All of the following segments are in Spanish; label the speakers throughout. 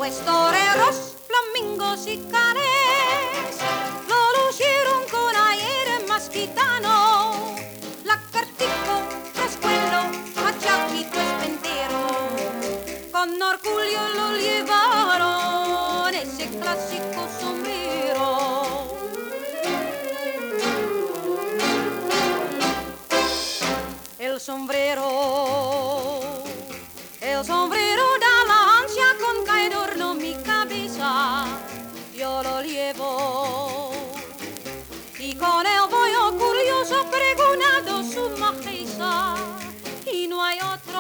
Speaker 1: Pues toreros, flamingos y canes lo lucieron con aire más gitano. Lagartijo, Rascuelo, Machaquito, Espentero, con orgullo lo llevaron ese clásico sombrero. El sombrero da la ansia con que adorno mi cabeza, yo lo llevo y con él voy curioso pregonando su majestad, y no hay otro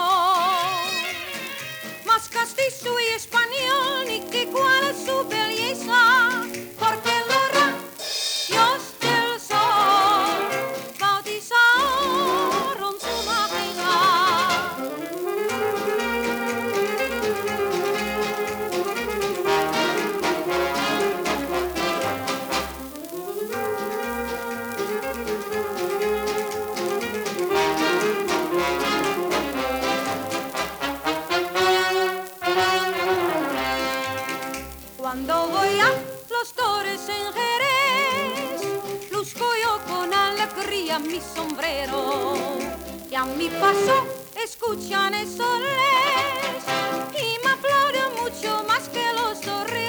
Speaker 1: más castizo y español ni que cuál es su belleza, porque los rayos del sol bautizaron su majestad. Cuando voy a los toros en Jerez, luzco yo con alegría mi sombrero, y a mi paso escuchan esos res y me aplauden mucho más que los torres.